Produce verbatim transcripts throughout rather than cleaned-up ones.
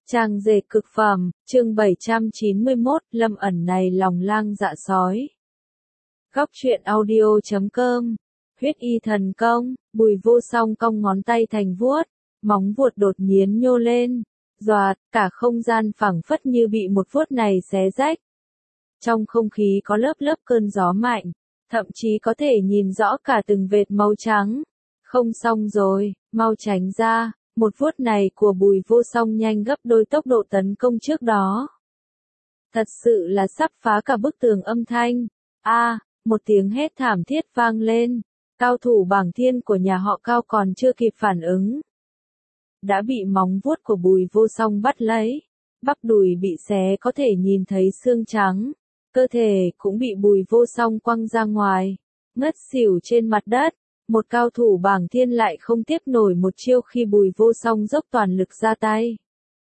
Trang dệt cực phẩm, chương bảy trăm chín mươi mốt, Lâm ẩn này lòng lang dạ sói. Góc truyện audio chấm com, huyết y thần công, Bùi Vô Song cong ngón tay thành vuốt, móng vuốt đột nhiên nhô lên, doạt, cả không gian phẳng phất như bị một vuốt này xé rách. Trong không khí có lớp lớp cơn gió mạnh, thậm chí có thể nhìn rõ cả từng vệt màu trắng. Không xong rồi, mau tránh ra. Một vuốt này của Bùi Vô Song nhanh gấp đôi tốc độ tấn công trước đó. Thật sự là sắp phá cả bức tường âm thanh. A, à, một tiếng hét thảm thiết vang lên. Cao thủ bảng thiên của nhà họ Cao còn chưa kịp phản ứng. Đã bị móng vuốt của Bùi Vô Song bắt lấy. Bắp đùi bị xé có thể nhìn thấy xương trắng. Cơ thể cũng bị Bùi Vô Song quăng ra ngoài. Ngất xỉu trên mặt đất. Một cao thủ bảng thiên lại không tiếp nổi một chiêu khi Bùi Vô Song dốc toàn lực ra tay.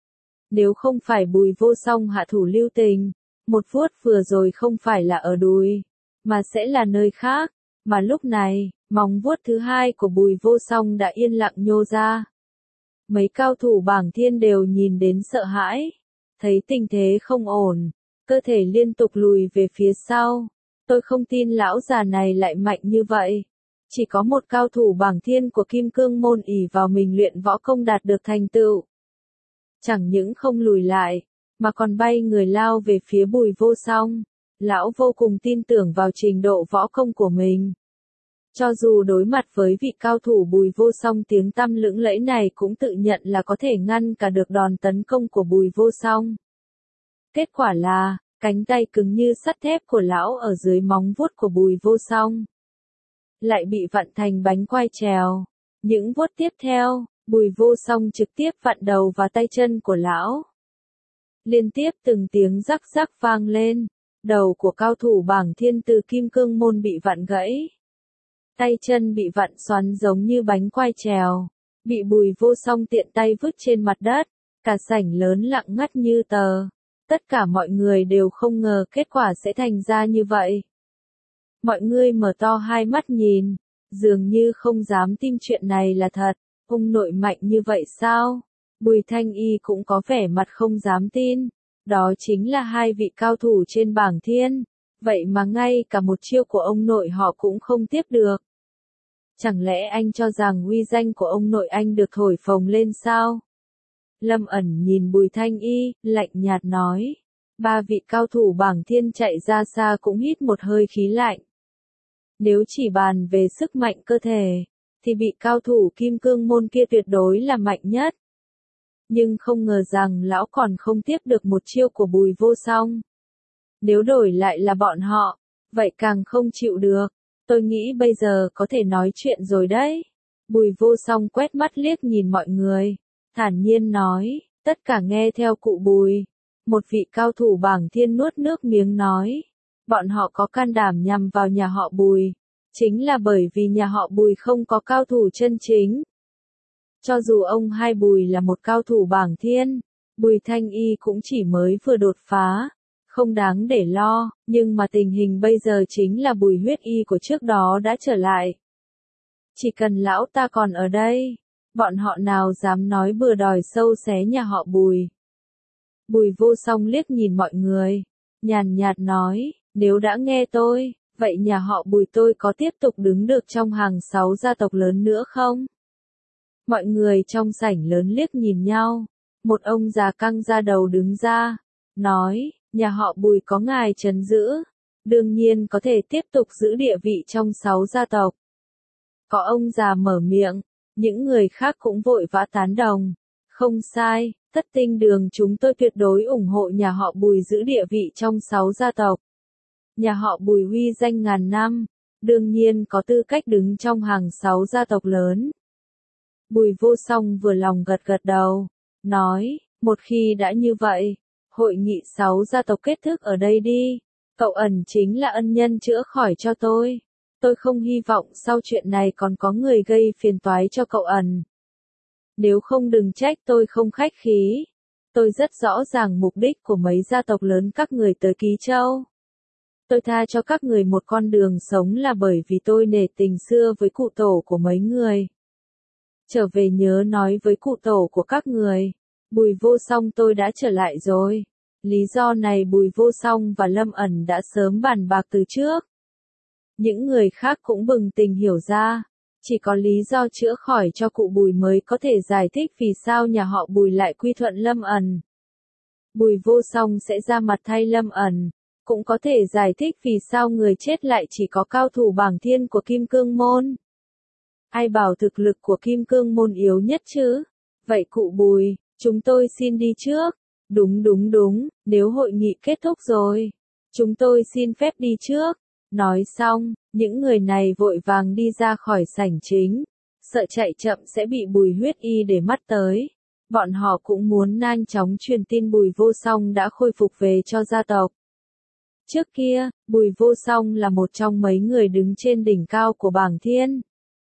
Nếu không phải Bùi Vô Song hạ thủ lưu tình, một vuốt vừa rồi không phải là ở đùi, mà sẽ là nơi khác, mà lúc này, móng vuốt thứ hai của Bùi Vô Song đã yên lặng nhô ra. Mấy cao thủ bảng thiên đều nhìn đến sợ hãi, thấy tình thế không ổn, cơ thể liên tục lùi về phía sau. Tôi không tin lão già này lại mạnh như vậy. Chỉ có một cao thủ bảng thiên của Kim Cương môn ỷ vào mình luyện võ công đạt được thành tựu. Chẳng những không lùi lại, mà còn bay người lao về phía Bùi Vô Song. Lão vô cùng tin tưởng vào trình độ võ công của mình. Cho dù đối mặt với vị cao thủ Bùi Vô Song tiếng tăm lững lẫy này cũng tự nhận là có thể ngăn cả được đòn tấn công của Bùi Vô Song. Kết quả là, cánh tay cứng như sắt thép của lão ở dưới móng vuốt của Bùi Vô Song lại bị vặn thành bánh quai trèo. Những vuốt tiếp theo, Bùi Vô Song trực tiếp vặn đầu và tay chân của lão. Liên tiếp từng tiếng rắc rắc vang lên, đầu của cao thủ bảng thiên từ Kim Cương môn bị vặn gãy. Tay chân bị vặn xoắn giống như bánh quai trèo, bị Bùi Vô Song tiện tay vứt trên mặt đất, cả sảnh lớn lặng ngắt như tờ. Tất cả mọi người đều không ngờ kết quả sẽ thành ra như vậy. Mọi người mở to hai mắt nhìn, dường như không dám tin chuyện này là thật. Ông nội mạnh như vậy sao? Bùi Thanh Y cũng có vẻ mặt không dám tin. Đó chính là hai vị cao thủ trên bảng thiên. Vậy mà ngay cả một chiêu của ông nội họ cũng không tiếp được. Chẳng lẽ anh cho rằng uy danh của ông nội anh được thổi phồng lên sao? Lâm ẩn nhìn Bùi Thanh Y, lạnh nhạt nói. Ba vị cao thủ bảng thiên chạy ra xa cũng hít một hơi khí lạnh. Nếu chỉ bàn về sức mạnh cơ thể, thì vị cao thủ Kim Cương môn kia tuyệt đối là mạnh nhất. Nhưng không ngờ rằng lão còn không tiếp được một chiêu của Bùi Vô Song. Nếu đổi lại là bọn họ, vậy càng không chịu được. Tôi nghĩ bây giờ có thể nói chuyện rồi đấy. Bùi Vô Song quét mắt liếc nhìn mọi người, thản nhiên nói, tất cả nghe theo cụ Bùi. Một vị cao thủ bảng thiên nuốt nước miếng nói. Bọn họ có can đảm nhằm vào nhà họ Bùi, chính là bởi vì nhà họ Bùi không có cao thủ chân chính. Cho dù ông hai Bùi là một cao thủ bảng thiên, Bùi Thanh Y cũng chỉ mới vừa đột phá, không đáng để lo, nhưng mà tình hình bây giờ chính là Bùi huyết y của trước đó đã trở lại. Chỉ cần lão ta còn ở đây, bọn họ nào dám nói bừa đòi sâu xé nhà họ Bùi. Bùi Vô Song liếc nhìn mọi người, nhàn nhạt nói. Nếu đã nghe tôi, vậy nhà họ Bùi tôi có tiếp tục đứng được trong hàng sáu gia tộc lớn nữa không? Mọi người trong sảnh lớn liếc nhìn nhau. Một ông già căng ra đầu đứng ra, nói, nhà họ Bùi có ngài trấn giữ, đương nhiên có thể tiếp tục giữ địa vị trong sáu gia tộc. Có ông già mở miệng, những người khác cũng vội vã tán đồng. Không sai, Thất Tinh Đường chúng tôi tuyệt đối ủng hộ nhà họ Bùi giữ địa vị trong sáu gia tộc. Nhà họ Bùi uy danh ngàn năm, đương nhiên có tư cách đứng trong hàng sáu gia tộc lớn. Bùi Vô Song vừa lòng gật gật đầu, nói, một khi đã như vậy, hội nghị sáu gia tộc kết thúc ở đây đi. Cậu ẩn chính là ân nhân chữa khỏi cho tôi. Tôi không hy vọng sau chuyện này còn có người gây phiền toái cho cậu ẩn. Nếu không đừng trách tôi không khách khí. Tôi rất rõ ràng mục đích của mấy gia tộc lớn các người tới Ký Châu. Tôi tha cho các người một con đường sống là bởi vì tôi nể tình xưa với cụ tổ của mấy người. Trở về nhớ nói với cụ tổ của các người, Bùi Vô Song tôi đã trở lại rồi. Lý do này Bùi Vô Song và Lâm ẩn đã sớm bàn bạc từ trước. Những người khác cũng bừng tỉnh hiểu ra. Chỉ có lý do chữa khỏi cho cụ Bùi mới có thể giải thích vì sao nhà họ Bùi lại quy thuận Lâm ẩn. Bùi Vô Song sẽ ra mặt thay Lâm ẩn. Cũng có thể giải thích vì sao người chết lại chỉ có cao thủ bảng thiên của Kim Cương Môn. Ai bảo thực lực của Kim Cương Môn yếu nhất chứ? Vậy cụ Bùi, chúng tôi xin đi trước. Đúng đúng đúng, nếu hội nghị kết thúc rồi, chúng tôi xin phép đi trước. Nói xong, những người này vội vàng đi ra khỏi sảnh chính. Sợ chạy chậm sẽ bị Bùi Huyết Y để mắt tới. Bọn họ cũng muốn nhanh chóng truyền tin Bùi Vô Song đã khôi phục về cho gia tộc. Trước kia, Bùi Vô Song là một trong mấy người đứng trên đỉnh cao của bảng thiên.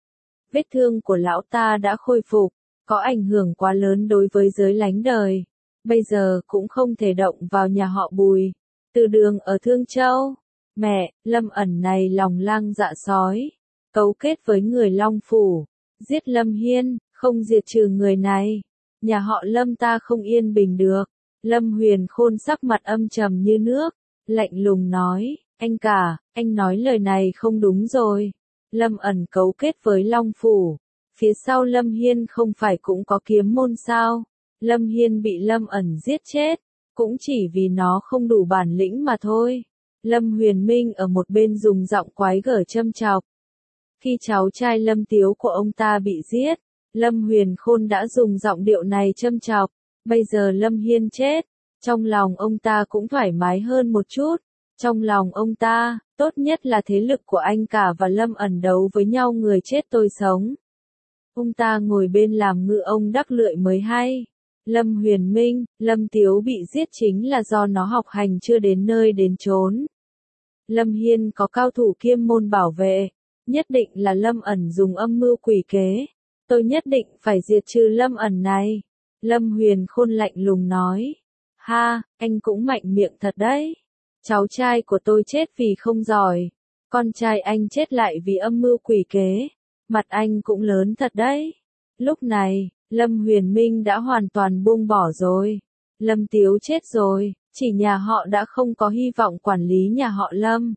Vết thương của lão ta đã khôi phục, có ảnh hưởng quá lớn đối với giới lánh đời. Bây giờ cũng không thể động vào nhà họ Bùi. Từ Đường ở Thương Châu. Mẹ, Lâm ẩn này lòng lang dạ sói. Cấu kết với người Long Phủ. Giết Lâm Hiên, không diệt trừ người này. Nhà họ Lâm ta không yên bình được. Lâm Huyền Khôn sắc mặt âm trầm như nước. Lạnh lùng nói, anh cả, anh nói lời này không đúng rồi. Lâm ẩn cấu kết với Long Phủ. Phía sau Lâm Hiên không phải cũng có kiếm môn sao? Lâm Hiên bị Lâm ẩn giết chết. Cũng chỉ vì nó không đủ bản lĩnh mà thôi. Lâm Huyền Minh ở một bên dùng giọng quái gở châm chọc. Khi cháu trai Lâm Tiếu của ông ta bị giết, Lâm Huyền Khôn đã dùng giọng điệu này châm chọc. Bây giờ Lâm Hiên chết. Trong lòng ông ta cũng thoải mái hơn một chút. Trong lòng ông ta, tốt nhất là thế lực của anh cả và Lâm ẩn đấu với nhau người chết tôi sống. Ông ta ngồi bên làm ngựa ông đắc lợi mới hay. Lâm Huyền Minh, Lâm Tiếu bị giết chính là do nó học hành chưa đến nơi đến chốn. Lâm Hiên có cao thủ Kiêm Môn bảo vệ. Nhất định là Lâm ẩn dùng âm mưu quỷ kế. Tôi nhất định phải diệt trừ Lâm ẩn này. Lâm Huyền Khôn lạnh lùng nói. Ha, anh cũng mạnh miệng thật đấy. Cháu trai của tôi chết vì không giỏi. Con trai anh chết lại vì âm mưu quỷ kế. Mặt anh cũng lớn thật đấy. Lúc này, Lâm Huyền Minh đã hoàn toàn buông bỏ rồi. Lâm Tiếu chết rồi, chỉ nhà họ đã không có hy vọng quản lý nhà họ Lâm.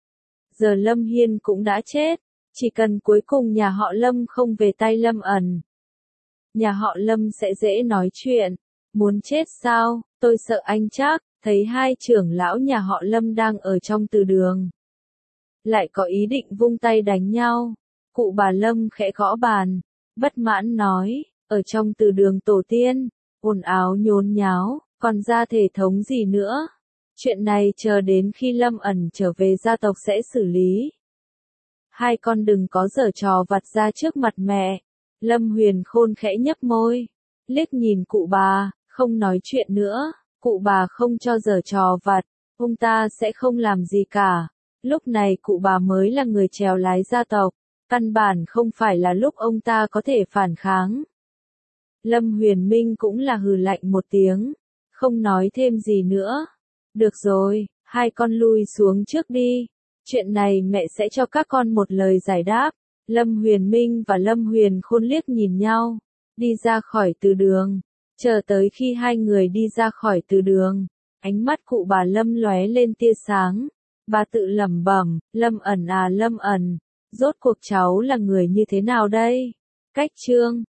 Giờ Lâm Hiên cũng đã chết, chỉ cần cuối cùng nhà họ Lâm không về tay Lâm ẩn. Nhà họ Lâm sẽ dễ nói chuyện. Muốn chết sao, tôi sợ anh chắc, thấy hai trưởng lão nhà họ Lâm đang ở trong từ đường. Lại có ý định vung tay đánh nhau. Cụ bà Lâm khẽ gõ bàn, bất mãn nói, ở trong từ đường tổ tiên, ồn ào nhốn nháo, còn ra thể thống gì nữa. Chuyện này chờ đến khi Lâm ẩn trở về gia tộc sẽ xử lý. Hai con đừng có giở trò vặt ra trước mặt mẹ. Lâm Huyền Khôn khẽ nhấp môi, liếc nhìn cụ bà, không nói chuyện nữa. Cụ bà không cho giở trò vặt, ông ta sẽ không làm gì cả. Lúc này cụ bà mới là người chèo lái gia tộc, căn bản không phải là lúc ông ta có thể phản kháng. Lâm Huyền Minh cũng là hừ lạnh một tiếng, không nói thêm gì nữa. Được rồi, hai con lui xuống trước đi. Chuyện này mẹ sẽ cho các con một lời giải đáp. Lâm Huyền Minh và Lâm Huyền Khôn liếc nhìn nhau, đi ra khỏi từ đường. Chờ tới khi hai người đi ra khỏi từ đường, ánh mắt cụ bà Lâm lóe lên tia sáng. Bà tự lẩm bẩm, Lâm ẩn à Lâm ẩn, rốt cuộc cháu là người như thế nào đây? Cách chương